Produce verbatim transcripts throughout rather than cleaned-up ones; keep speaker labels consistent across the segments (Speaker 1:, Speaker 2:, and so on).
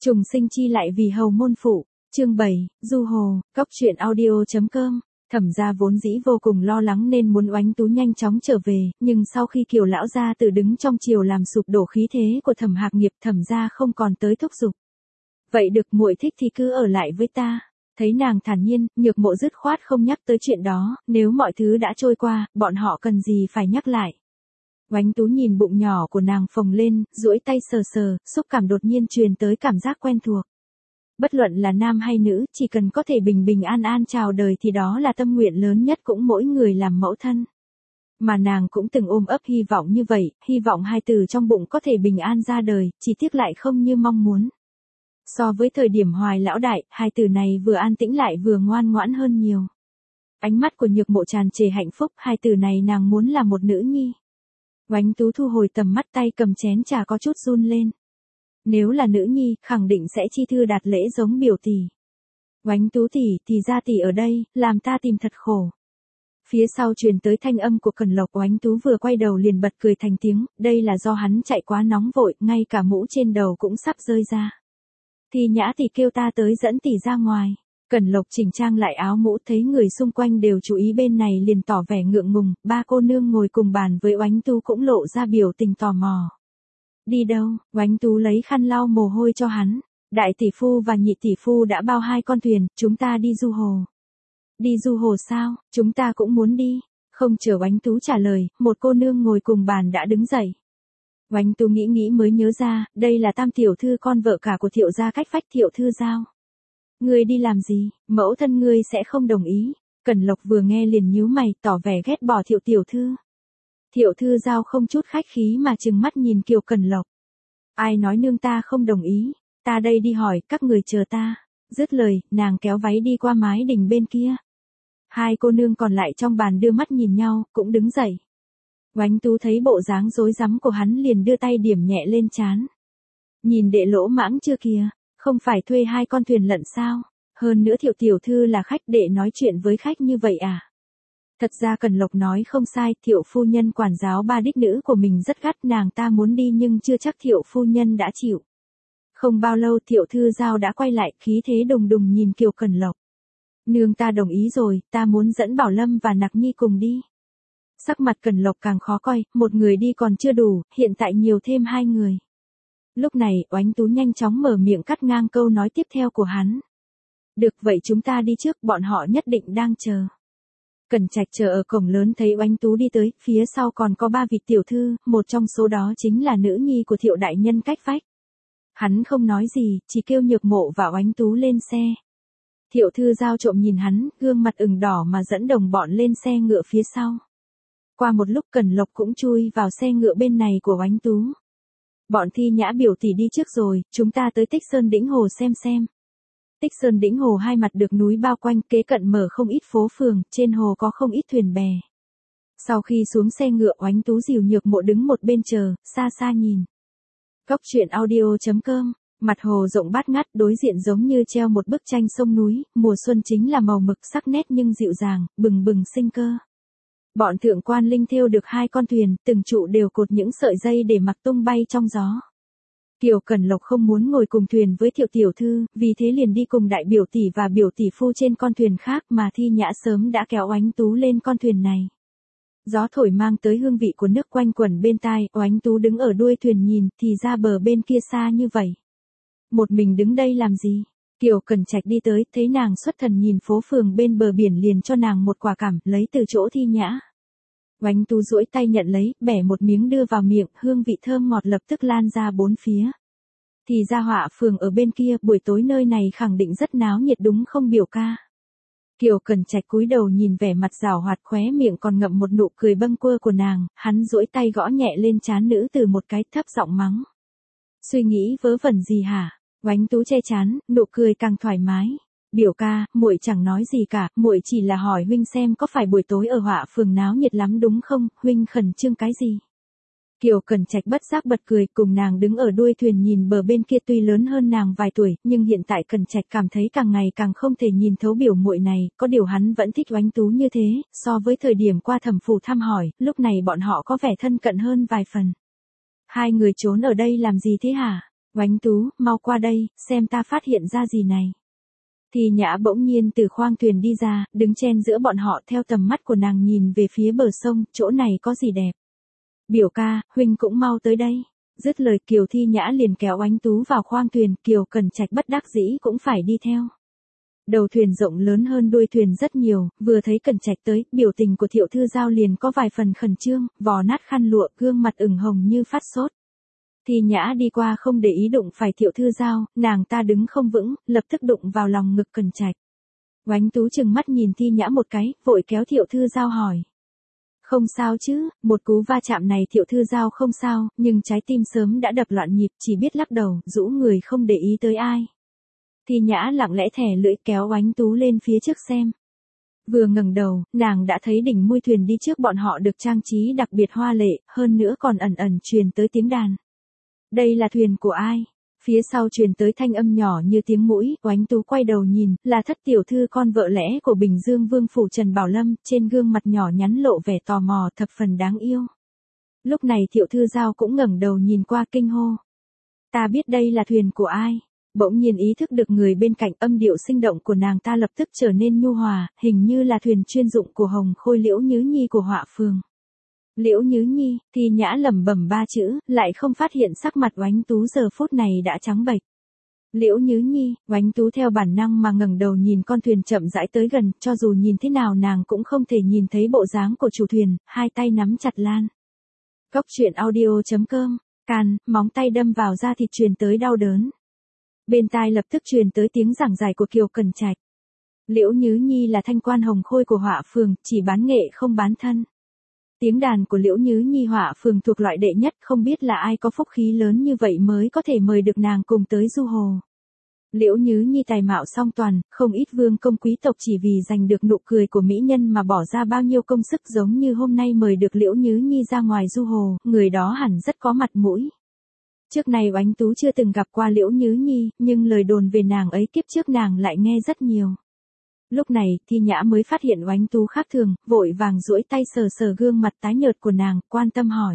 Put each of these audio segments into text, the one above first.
Speaker 1: Trùng sinh chi lại vì hầu môn phụ, chương bảy, Du Hồ, Cóc truyện audio.com. Thẩm gia vốn dĩ vô cùng lo lắng nên muốn Oánh Tú nhanh chóng trở về, nhưng sau khi Kiều lão gia tử đứng trong triều làm sụp đổ khí thế của Thẩm Hạc Nghiệp, Thẩm gia không còn tới thúc giục. Vậy được, muội thích thì cứ ở lại với ta. Thấy nàng thản nhiên, Nhược Mộ dứt khoát không nhắc tới chuyện đó, nếu mọi thứ đã trôi qua, bọn họ cần gì phải nhắc lại. Oánh Tú nhìn bụng nhỏ của nàng phồng lên, duỗi tay sờ sờ, xúc cảm đột nhiên truyền tới cảm giác quen thuộc. Bất luận là nam hay nữ, chỉ cần có thể bình bình an an chào đời thì đó là tâm nguyện lớn nhất cũng mỗi người làm mẫu thân. Mà nàng cũng từng ôm ấp hy vọng như vậy, hy vọng hai từ trong bụng có thể bình an ra đời, chỉ tiếc lại không như mong muốn. So với thời điểm Hoài lão đại, hai từ này vừa an tĩnh lại vừa ngoan ngoãn hơn nhiều. Ánh mắt của Nhược Mộ tràn trề hạnh phúc, hai từ này nàng muốn là một nữ nhi. Oánh Tú thu hồi tầm mắt, tay cầm chén trà có chút run lên. Nếu là nữ nhi, khẳng định sẽ chi thư đạt lễ giống biểu tỷ. Oánh Tú tỷ, thì ra tỷ ở đây, làm ta tìm thật khổ. Phía sau truyền tới thanh âm của Cẩn Lộc. Oánh Tú vừa quay đầu liền bật cười thành tiếng, đây là do hắn chạy quá nóng vội, ngay cả mũ trên đầu cũng sắp rơi ra. Thì Nhã tỷ kêu ta tới dẫn tỷ ra ngoài. Cẩn Lộc chỉnh trang lại áo mũ, thấy người xung quanh đều chú ý bên này liền tỏ vẻ ngượng ngùng, ba cô nương ngồi cùng bàn với Oánh Tú cũng lộ ra biểu tình tò mò. Đi đâu? Oánh Tú lấy khăn lau mồ hôi cho hắn. Đại tỷ phu và nhị tỷ phu đã bao hai con thuyền, chúng ta đi du hồ. Đi du hồ sao? Chúng ta cũng muốn đi. Không chờ Oánh Tú trả lời, một cô nương ngồi cùng bàn đã đứng dậy. Oánh Tú nghĩ nghĩ mới nhớ ra, đây là Tam tiểu thư con vợ cả của Thiệu gia Cách Phách, Thiệu thư Giao. Ngươi đi làm gì? Mẫu thân ngươi sẽ không đồng ý. Cẩn Lộc vừa nghe liền nhíu mày, tỏ vẻ ghét bỏ Thiệu tiểu thư. Thiệu thư Giao không chút khách khí mà trừng mắt nhìn Kiều Cẩn Lộc. Ai nói nương ta không đồng ý? Ta đây đi hỏi, các người chờ ta. Dứt lời, nàng kéo váy đi qua mái đình bên kia. Hai cô nương còn lại trong bàn đưa mắt nhìn nhau, cũng đứng dậy. Oánh Tú thấy bộ dáng rối rắm của hắn liền đưa tay điểm nhẹ lên trán. Nhìn đệ lỗ mãng chưa kìa, không phải thuê hai con thuyền lận sao? Hơn nữa Thiệu tiểu thư là khách, đệ nói chuyện với khách như vậy à? Thật ra Cẩn Lộc nói không sai, Thiệu phu nhân quản giáo ba đích nữ của mình rất gắt, nàng ta muốn đi nhưng chưa chắc Thiệu phu nhân đã chịu. Không bao lâu Thiệu thư Giao đã quay lại, khí thế đùng đùng nhìn Kiều Cẩn Lộc. Nương ta đồng ý rồi, ta muốn dẫn Bảo Lâm và Nặc Nhi cùng đi. Sắc mặt Cẩn Lộc càng khó coi, một người đi còn chưa đủ, hiện tại nhiều thêm hai người. Lúc này, Oánh Tú nhanh chóng mở miệng cắt ngang câu nói tiếp theo của hắn. Được, vậy chúng ta đi trước, bọn họ nhất định đang chờ. Cẩn Trạch chờ ở cổng lớn thấy Oánh Tú đi tới, phía sau còn có ba vị tiểu thư, một trong số đó chính là nữ nhi của Thiệu đại nhân Cách Phách. Hắn không nói gì, chỉ kêu Nhược Mộ và Oánh Tú lên xe. Thiệu thư Giao trộm nhìn hắn, gương mặt ửng đỏ mà dẫn đồng bọn lên xe ngựa phía sau. Qua một lúc Cẩn Lộc cũng chui vào xe ngựa bên này của Oánh Tú. Bọn Thi Nhã biểu tỷ đi trước rồi, chúng ta tới Tích Sơn Đĩnh Hồ xem xem. Tích Sơn Đĩnh Hồ hai mặt được núi bao quanh, kế cận mở không ít phố phường, trên hồ có không ít thuyền bè. Sau khi xuống xe ngựa, Oánh Tú dìu Nhược Mộ đứng một bên chờ, xa xa nhìn. Cóc truyện audio.com. Mặt hồ rộng bát ngát, đối diện giống như treo một bức tranh sông núi, mùa xuân chính là màu mực sắc nét nhưng dịu dàng, bừng bừng sinh cơ. Bọn thượng quan linh thêu được hai con thuyền, từng trụ đều cột những sợi dây để mặc tung bay trong gió. Kiều Cẩn Lộc không muốn ngồi cùng thuyền với Thiệu tiểu thư, vì thế liền đi cùng đại biểu tỷ và biểu tỷ phu trên con thuyền khác, mà Thi Nhã sớm đã kéo Oánh Tú lên con thuyền này. Gió thổi mang tới hương vị của nước quanh quẩn bên tai, Oánh Tú đứng ở đuôi thuyền nhìn, thì ra bờ bên kia xa như vậy. Một mình đứng đây làm gì? Kiều Cẩn Trạch đi tới, thấy nàng xuất thần nhìn phố phường bên bờ biển liền cho nàng một quả cảm, lấy từ chỗ Thi Nhã. Oánh Tú duỗi tay nhận lấy, bẻ một miếng đưa vào miệng, hương vị thơm ngọt lập tức lan ra bốn phía. Thì ra Họa phường ở bên kia, buổi tối nơi này khẳng định rất náo nhiệt đúng không biểu ca? Kiều Cẩn Trạch cúi đầu nhìn vẻ mặt giảo hoạt, khóe miệng còn ngậm một nụ cười bâng quơ của nàng, hắn duỗi tay gõ nhẹ lên trán nữ từ một cái, thấp giọng mắng. Suy nghĩ vớ vẩn gì hả? Oánh Tú che trán, nụ cười càng thoải mái. Biểu ca, muội chẳng nói gì cả, muội chỉ là hỏi huynh xem có phải buổi tối ở Họa phường náo nhiệt lắm đúng không, huynh khẩn trương cái gì? Kiều Cẩn Trạch bất giác bật cười, cùng nàng đứng ở đuôi thuyền nhìn bờ bên kia, tuy lớn hơn nàng vài tuổi, nhưng hiện tại Cẩn Trạch cảm thấy càng ngày càng không thể nhìn thấu biểu muội này, có điều hắn vẫn thích Oánh Tú như thế, so với thời điểm qua Thẩm phủ thăm hỏi, lúc này bọn họ có vẻ thân cận hơn vài phần. Hai người trốn ở đây làm gì thế hả? Oánh Tú, mau qua đây, xem ta phát hiện ra gì này. Thì Nhã bỗng nhiên từ khoang thuyền đi ra, đứng chen giữa bọn họ theo tầm mắt của nàng nhìn về phía bờ sông, chỗ này có gì đẹp. Biểu ca, huynh cũng mau tới đây. Dứt lời Kiều Thi Nhã liền kéo Oánh Tú vào khoang thuyền, Kiều Cẩn Trạch bất đắc dĩ cũng phải đi theo. Đầu thuyền rộng lớn hơn đuôi thuyền rất nhiều, vừa thấy Cẩn Trạch tới, biểu tình của Thiệu Thư Giao liền có vài phần khẩn trương, vò nát khăn lụa, gương mặt ửng hồng như phát sốt. Thi Nhã đi qua không để ý đụng phải Thiệu Thư Giao, nàng ta đứng không vững, lập tức đụng vào lòng ngực Cẩn Trạch. Oánh Tú chừng mắt nhìn Thi Nhã một cái, vội kéo Thiệu Thư Giao hỏi. Không sao chứ, một cú va chạm này Thiệu Thư Giao không sao, nhưng trái tim sớm đã đập loạn nhịp, chỉ biết lắc đầu, rũ người không để ý tới ai. Thi Nhã lặng lẽ thẻ lưỡi kéo Oánh Tú lên phía trước xem. Vừa ngẩng đầu, nàng đã thấy đỉnh mui thuyền đi trước bọn họ được trang trí đặc biệt hoa lệ, hơn nữa còn ẩn ẩn truyền tới tiếng đàn. Đây là thuyền của ai? Phía sau truyền tới thanh âm nhỏ như tiếng mũi, Oánh Tú quay đầu nhìn, là thất tiểu thư con vợ lẽ của Bình Dương Vương phủ Trần Bảo Lâm, trên gương mặt nhỏ nhắn lộ vẻ tò mò thập phần đáng yêu. Lúc này Thiệu Thư Giao cũng ngẩng đầu nhìn qua kinh hô. Ta biết đây là thuyền của ai? Bỗng nhiên ý thức được người bên cạnh, âm điệu sinh động của nàng ta lập tức trở nên nhu hòa, hình như là thuyền chuyên dụng của Hồng Khôi Liễu Nhứ Nhi của Họa Phường. Liễu Nhứ Nhi, Thi Nhã lẩm bẩm ba chữ, lại không phát hiện sắc mặt Oánh Tú giờ phút này đã trắng bệch. Liễu Nhứ Nhi, Oánh Tú theo bản năng mà ngẩng đầu nhìn con thuyền chậm rãi tới gần, cho dù nhìn thế nào nàng cũng không thể nhìn thấy bộ dáng của chủ thuyền, hai tay nắm chặt lan. Cốc truyện audio chấm com, càn, móng tay đâm vào da thịt truyền tới đau đớn. Bên tai lập tức truyền tới tiếng giảng giải của Kiều Cẩn Trạch. Liễu Nhứ Nhi là thanh quan Hồng Khôi của Họa Phường, chỉ bán nghệ không bán thân. Tiếng đàn của Liễu Nhứ Nhi Họa Phường thuộc loại đệ nhất, không biết là ai có phúc khí lớn như vậy mới có thể mời được nàng cùng tới du hồ. Liễu Nhứ Nhi tài mạo song toàn, không ít vương công quý tộc chỉ vì giành được nụ cười của mỹ nhân mà bỏ ra bao nhiêu công sức, giống như hôm nay mời được Liễu Nhứ Nhi ra ngoài du hồ, người đó hẳn rất có mặt mũi. Trước này Oánh Tú chưa từng gặp qua Liễu Nhứ Nhi, nhưng lời đồn về nàng ấy kiếp trước nàng lại nghe rất nhiều. Lúc này, Thi Nhã mới phát hiện Oánh Tú khác thường, vội vàng duỗi tay sờ sờ gương mặt tái nhợt của nàng, quan tâm hỏi.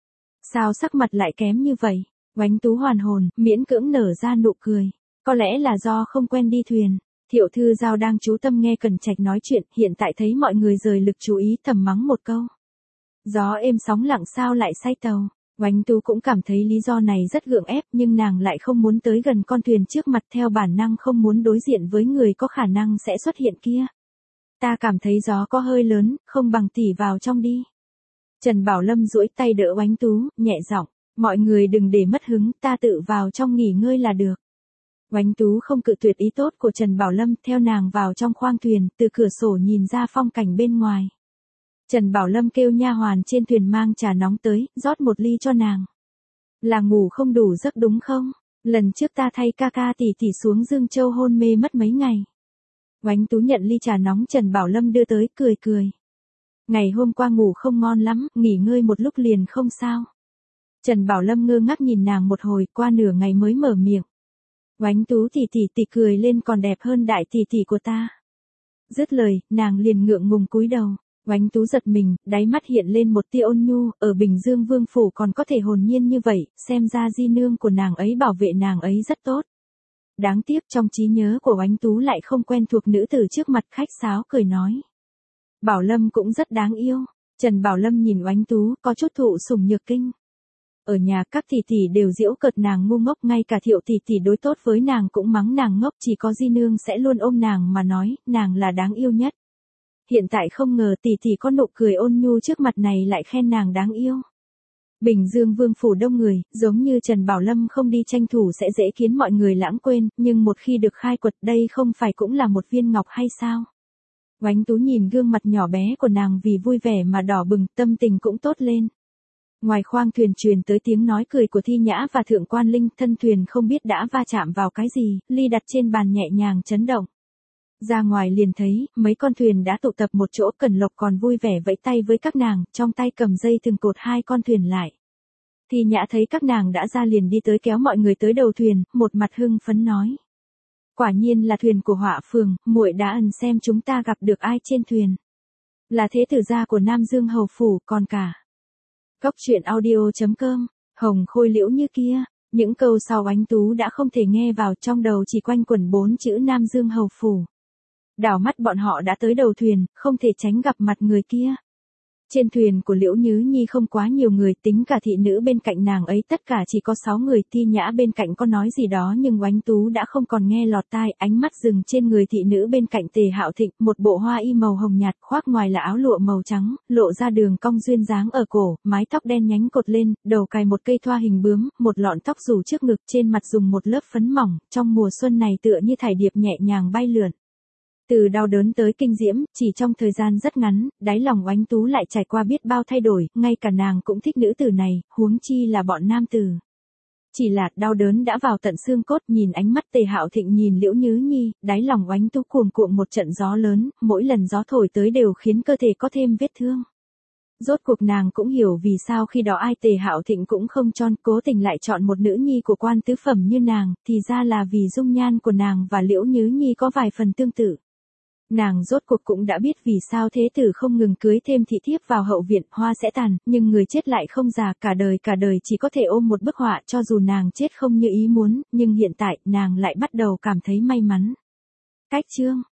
Speaker 1: Sao sắc mặt lại kém như vậy? Oánh Tú hoàn hồn, miễn cưỡng nở ra nụ cười. Có lẽ là do không quen đi thuyền. Thiệu Thư Giao đang chú tâm nghe Cẩn Trạch nói chuyện, hiện tại thấy mọi người rời lực chú ý, thầm mắng một câu. Gió êm sóng lặng sao lại say tàu. Oánh Tú cũng cảm thấy lý do này rất gượng ép, nhưng nàng lại không muốn tới gần con thuyền trước mặt, theo bản năng không muốn đối diện với người có khả năng sẽ xuất hiện kia. Ta cảm thấy gió có hơi lớn, không bằng tỉ vào trong đi. Trần Bảo Lâm duỗi tay đỡ Oánh Tú, nhẹ giọng, mọi người đừng để mất hứng, ta tự vào trong nghỉ ngơi là được. Oánh Tú không cự tuyệt ý tốt của Trần Bảo Lâm, theo nàng vào trong khoang thuyền, từ cửa sổ nhìn ra phong cảnh bên ngoài. Trần Bảo Lâm kêu nha hoàn trên thuyền mang trà nóng tới, rót một ly cho nàng. Là ngủ không đủ giấc đúng không? Lần trước ta thay ca ca tỷ tỷ xuống Dương Châu hôn mê mất mấy ngày. Oánh Tú nhận ly trà nóng Trần Bảo Lâm đưa tới, cười cười. Ngày hôm qua ngủ không ngon lắm, nghỉ ngơi một lúc liền không sao. Trần Bảo Lâm ngơ ngác nhìn nàng một hồi, qua nửa ngày mới mở miệng. Oánh Tú tỷ tỷ tỷ cười lên còn đẹp hơn đại tỷ tỷ của ta. Dứt lời, nàng liền ngượng ngùng cúi đầu. Oánh Tú giật mình, đáy mắt hiện lên một tia ôn nhu, ở Bình Dương Vương phủ còn có thể hồn nhiên như vậy, xem ra di nương của nàng ấy bảo vệ nàng ấy rất tốt. Đáng tiếc trong trí nhớ của Oánh Tú lại không quen thuộc nữ tử trước mặt, khách sáo cười nói. Bảo Lâm cũng rất đáng yêu. Trần Bảo Lâm nhìn Oánh Tú, có chút thụ sủng nhược kinh. Ở nhà các tỷ tỷ đều giễu cợt nàng ngu ngốc, ngay cả Thiệu tỷ tỷ đối tốt với nàng cũng mắng nàng ngốc, chỉ có di nương sẽ luôn ôm nàng mà nói, nàng là đáng yêu nhất. Hiện tại không ngờ tỷ tỷ có nụ cười ôn nhu trước mặt này lại khen nàng đáng yêu. Bình Dương Vương phủ đông người, giống như Trần Bảo Lâm không đi tranh thủ sẽ dễ khiến mọi người lãng quên, nhưng một khi được khai quật đây không phải cũng là một viên ngọc hay sao? Oánh Tú nhìn gương mặt nhỏ bé của nàng vì vui vẻ mà đỏ bừng, tâm tình cũng tốt lên. Ngoài khoang thuyền truyền tới tiếng nói cười của Thi Nhã và Thượng Quan Linh, thân thuyền không biết đã va chạm vào cái gì, ly đặt trên bàn nhẹ nhàng chấn động. Ra ngoài liền thấy, mấy con thuyền đã tụ tập một chỗ, Cẩn Lộc còn vui vẻ vẫy tay với các nàng, trong tay cầm dây thừng cột hai con thuyền lại. Thi Nhã thấy các nàng đã ra liền đi tới kéo mọi người tới đầu thuyền, một mặt hưng phấn nói. Quả nhiên là thuyền của Họa Phường, muội đã ẩn xem chúng ta gặp được ai trên thuyền. Là thế tử gia của Nam Dương Hầu Phủ, còn cả. Cốc truyện audio chấm com, Hồng Khôi Liễu Như kia. Những câu sau Oánh Tú đã không thể nghe vào, trong đầu chỉ quanh quẩn bốn chữ Nam Dương Hầu Phủ. Đảo mắt bọn họ đã tới đầu thuyền, không thể tránh gặp mặt người kia. Trên thuyền của Liễu Nhứ Nhi không quá nhiều người, tính cả thị nữ bên cạnh nàng ấy tất cả chỉ có sáu người. Ti Nhã bên cạnh có nói gì đó nhưng Oánh Tú đã không còn nghe lọt tai, ánh mắt dừng trên người thị nữ bên cạnh Tề Hạo Thịnh, một bộ hoa y màu hồng nhạt, khoác ngoài là áo lụa màu trắng, lộ ra đường cong duyên dáng ở cổ, mái tóc đen nhánh cột lên, đầu cài một cây thoa hình bướm, một lọn tóc rủ trước ngực, trên mặt dùng một lớp phấn mỏng, trong mùa xuân này tựa như thải điệp nhẹ nhàng bay lượn. Từ đau đớn tới kinh diễm, chỉ trong thời gian rất ngắn, đáy lòng Oánh Tú lại trải qua biết bao thay đổi, ngay cả nàng cũng thích nữ tử này, huống chi là bọn nam tử. Chỉ là, đau đớn đã vào tận xương cốt, nhìn ánh mắt Tề Hạo Thịnh nhìn Liễu Nhứ Nhi, đáy lòng Oánh Tú cuồn cuộn một trận gió lớn, mỗi lần gió thổi tới đều khiến cơ thể có thêm vết thương. Rốt cuộc nàng cũng hiểu vì sao khi đó ai Tề Hạo Thịnh cũng không chọn, cố tình lại chọn một nữ nhi của quan tứ phẩm như nàng, thì ra là vì dung nhan của nàng và Liễu Nhứ Nhi có vài phần tương tự. Nàng rốt cuộc cũng đã biết vì sao thế tử không ngừng cưới thêm thị thiếp vào hậu viện, hoa sẽ tàn, nhưng người chết lại không già, cả đời cả đời chỉ có thể ôm một bức họa, cho dù nàng chết không như ý muốn, nhưng hiện tại, nàng lại bắt đầu cảm thấy may mắn. Cách chương